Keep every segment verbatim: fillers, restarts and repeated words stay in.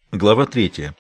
Глава третья.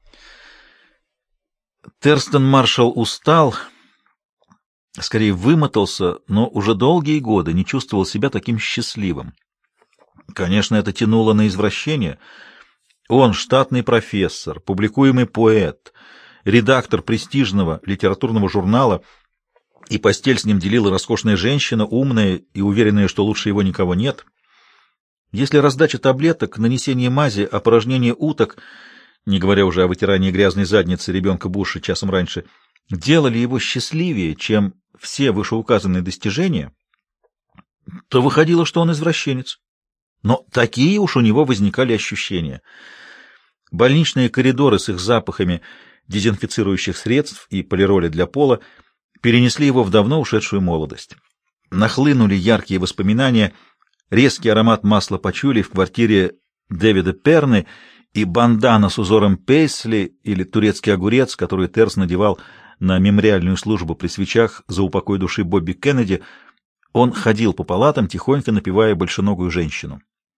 Терстон Маршалл устал, скорее вымотался, но уже долгие годы не чувствовал себя таким счастливым. Конечно, это тянуло на извращение. Он штатный профессор, публикуемый поэт, редактор престижного литературного журнала, и постель с ним делила роскошная женщина, умная и уверенная, что лучше его никого нет. Если раздача таблеток, нанесение мази, опорожнение уток, не говоря уже о вытирании грязной задницы ребенка Буша часом раньше, делали его счастливее, чем все вышеуказанные достижения, то выходило, что он извращенец. Но такие уж у него возникали ощущения. Больничные коридоры с их запахами дезинфицирующих средств и полироли для пола перенесли его в давно ушедшую молодость. Нахлынули яркие воспоминания, резкий аромат масла пачули в квартире Дэвида Перны и бандана с узором пейсли или турецкий огурец, который Терс надевал на мемориальную службу при свечах за упокой души Бобби Кеннеди. Он ходил по палатам, тихонько напевая большеногую женщину.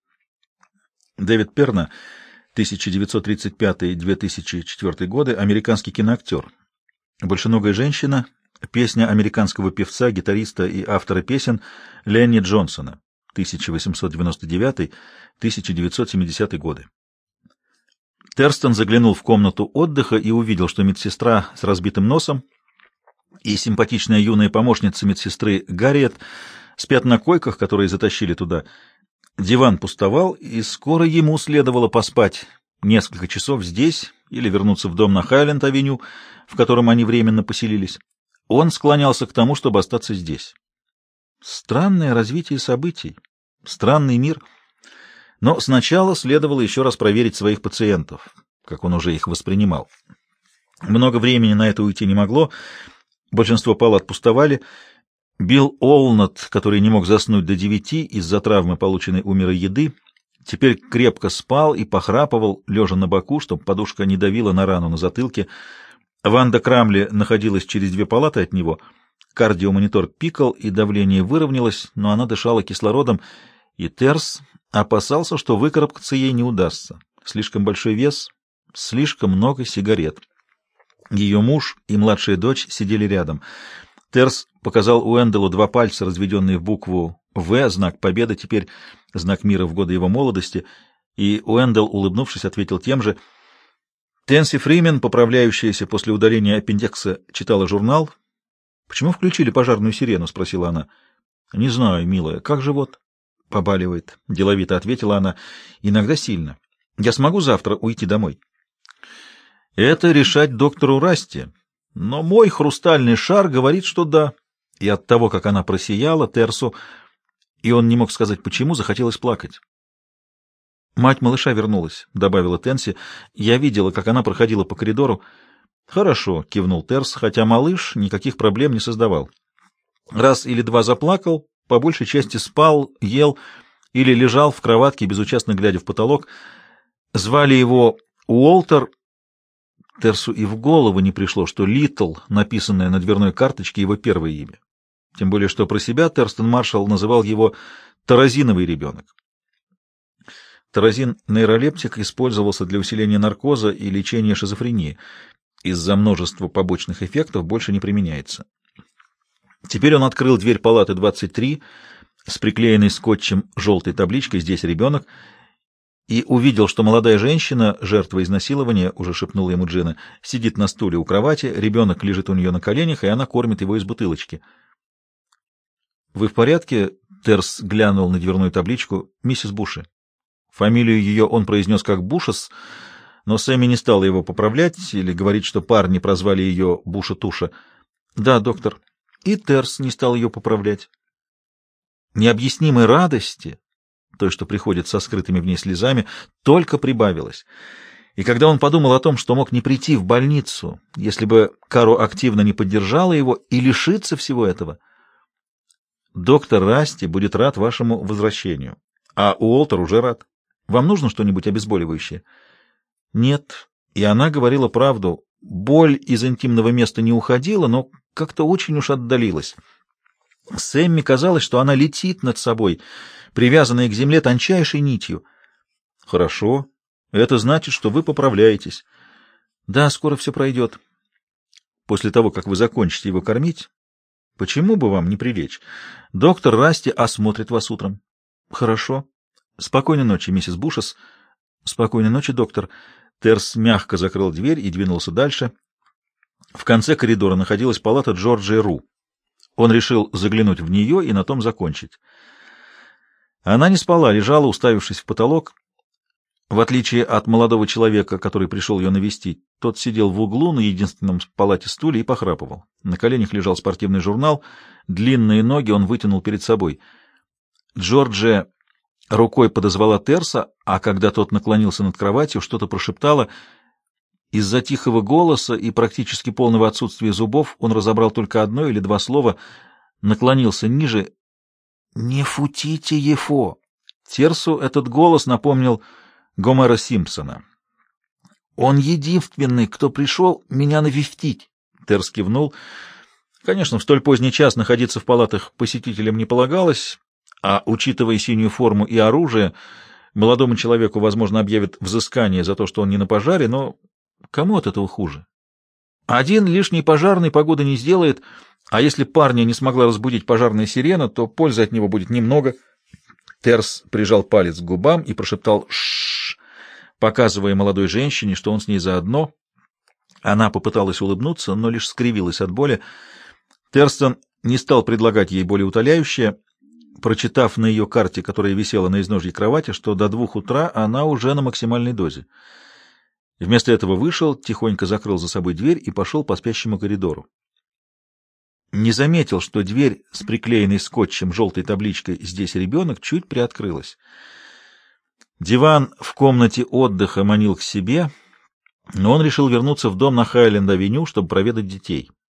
Дэвид Перна, тысяча девятьсот тридцать пятый — две тысячи четвёртый годы, американский киноактер. «Большеногая женщина» — песня американского певца, гитариста и автора песен Ленни Джонсона, тысяча восемьсот девяносто девятый — тысяча девятьсот семидесятый годы. Терстон заглянул в комнату отдыха и увидел, что медсестра с разбитым носом и симпатичная юная помощница медсестры Гарриет спят на койках, которые затащили туда. Диван пустовал, и скоро ему следовало поспать несколько часов здесь или вернуться в дом на Хайленд-авеню, в котором они временно поселились. Он склонялся к тому, чтобы остаться здесь. Странное развитие событий, странный мир. Но сначала следовало еще раз проверить своих пациентов, как он уже их воспринимал. Много времени на это уйти не могло, большинство палат пустовали. Билл Олнат, который не мог заснуть до девяти из-за травмы, полученной у мира еды, теперь крепко спал и похрапывал, лежа на боку, чтобы подушка не давила на рану на затылке. Ванда Крамли находилась через две палаты от него. Кардиомонитор пикал, и давление выровнялось, но она дышала кислородом, и Терс опасался, что выкарабкаться ей не удастся. Слишком большой вес, слишком много сигарет. Ее муж и младшая дочь сидели рядом. Терс показал Уэнделу два пальца, разведенные в букву «В», знак победы, теперь знак мира в годы его молодости, и Уэндел, улыбнувшись, ответил тем же. Тенси Фримен, поправляющаяся после удаления аппендикса, читала журнал. «Почему включили пожарную сирену?» — спросила она. «Не знаю, милая. Как живот?» «Побаливает», — деловито ответила она. «Иногда сильно. Я смогу завтра уйти домой?» «Это решать доктору Расти. Но мой хрустальный шар говорит, что да». И от того, как она просияла Терсу, и он не мог сказать почему, захотелось плакать. «Мать малыша вернулась», — добавила Тенси. «Я видела, как она проходила по коридору». «Хорошо», — кивнул Терс, хотя малыш никаких проблем не создавал. Раз или два заплакал, по большей части спал, ел или лежал в кроватке, безучастно глядя в потолок. Звали его Уолтер. Терсу и в голову не пришло, что Литл, написанное на дверной карточке, его первое имя. Тем более, что про себя Терстон Маршалл называл его «таразиновый ребенок». Таразин — нейролептик, использовался для усиления наркоза и лечения шизофрении. Из-за множества побочных эффектов больше не применяется. Теперь он открыл дверь палаты двадцать три с приклеенной скотчем желтой табличкой «Здесь ребенок» и увидел, что молодая женщина, жертва изнасилования, уже шепнула ему Джина, сидит на стуле у кровати, ребенок лежит у нее на коленях, и она кормит его из бутылочки. «Вы в порядке?» — Терс глянул на дверную табличку. «Миссис Буши». Фамилию ее он произнес как Бушес, но Сэмми не стала его поправлять или говорить, что парни прозвали ее Буша-Туша. «Да, доктор». И Терс не стал ее поправлять. Необъяснимой радости, той, что приходит со скрытыми в ней слезами, только прибавилось. И когда он подумал о том, что мог не прийти в больницу, если бы Каро активно не поддержала его, и лишиться всего этого, доктор Расти будет рад вашему возвращению, а Уолтер уже рад. Вам нужно что-нибудь обезболивающее? Нет. И она говорила правду. Боль из интимного места не уходила, но как-то очень уж отдалилась. Сэмми казалось, что она летит над собой, привязанная к земле тончайшей нитью. Хорошо. Это значит, что вы поправляетесь. Да, скоро все пройдет. После того, как вы закончите его кормить, почему бы вам не прилечь? Доктор Расти осмотрит вас утром. Хорошо. Спокойной ночи, миссис Бушес. Спокойной ночи, доктор. Терс мягко закрыл дверь и двинулся дальше. В конце коридора находилась палата Джорджии Ру. Он решил заглянуть в нее и на том закончить. Она не спала, лежала, уставившись в потолок. В отличие от молодого человека, который пришел ее навестить, тот сидел в углу на единственном в палате стуле и похрапывал. На коленях лежал спортивный журнал, длинные ноги он вытянул перед собой. Джорджия рукой подозвала Терса, а когда тот наклонился над кроватью, что-то прошептала. Из-за тихого голоса и практически полного отсутствия зубов он разобрал только одно или два слова, наклонился ниже. «Не футите, Ефо!» Терсу этот голос напомнил Гомера Симпсона. «Он единственный, кто пришел меня навестить!» Терс кивнул. Конечно, в столь поздний час находиться в палатах посетителям не полагалось, а, учитывая синюю форму и оружие, молодому человеку, возможно, объявят взыскание за то, что он не на пожаре, но кому от этого хуже? Один лишний пожарный погоды не сделает, а если парня не смогла разбудить пожарная сирена, то пользы от него будет немного. Терс прижал палец к губам и прошептал «шшш», показывая молодой женщине, что он с ней заодно. Она попыталась улыбнуться, но лишь скривилась от боли. Терстон не стал предлагать ей более утоляющее, прочитав на ее карте, которая висела на изножье кровати, что до двух утра она уже на максимальной дозе. Вместо этого вышел, тихонько закрыл за собой дверь и пошел по спящему коридору. Не заметил, что дверь с приклеенной скотчем желтой табличкой «Здесь ребенок» чуть приоткрылась. Диван в комнате отдыха манил к себе, но он решил вернуться в дом на Хайленд-авеню, чтобы проведать детей.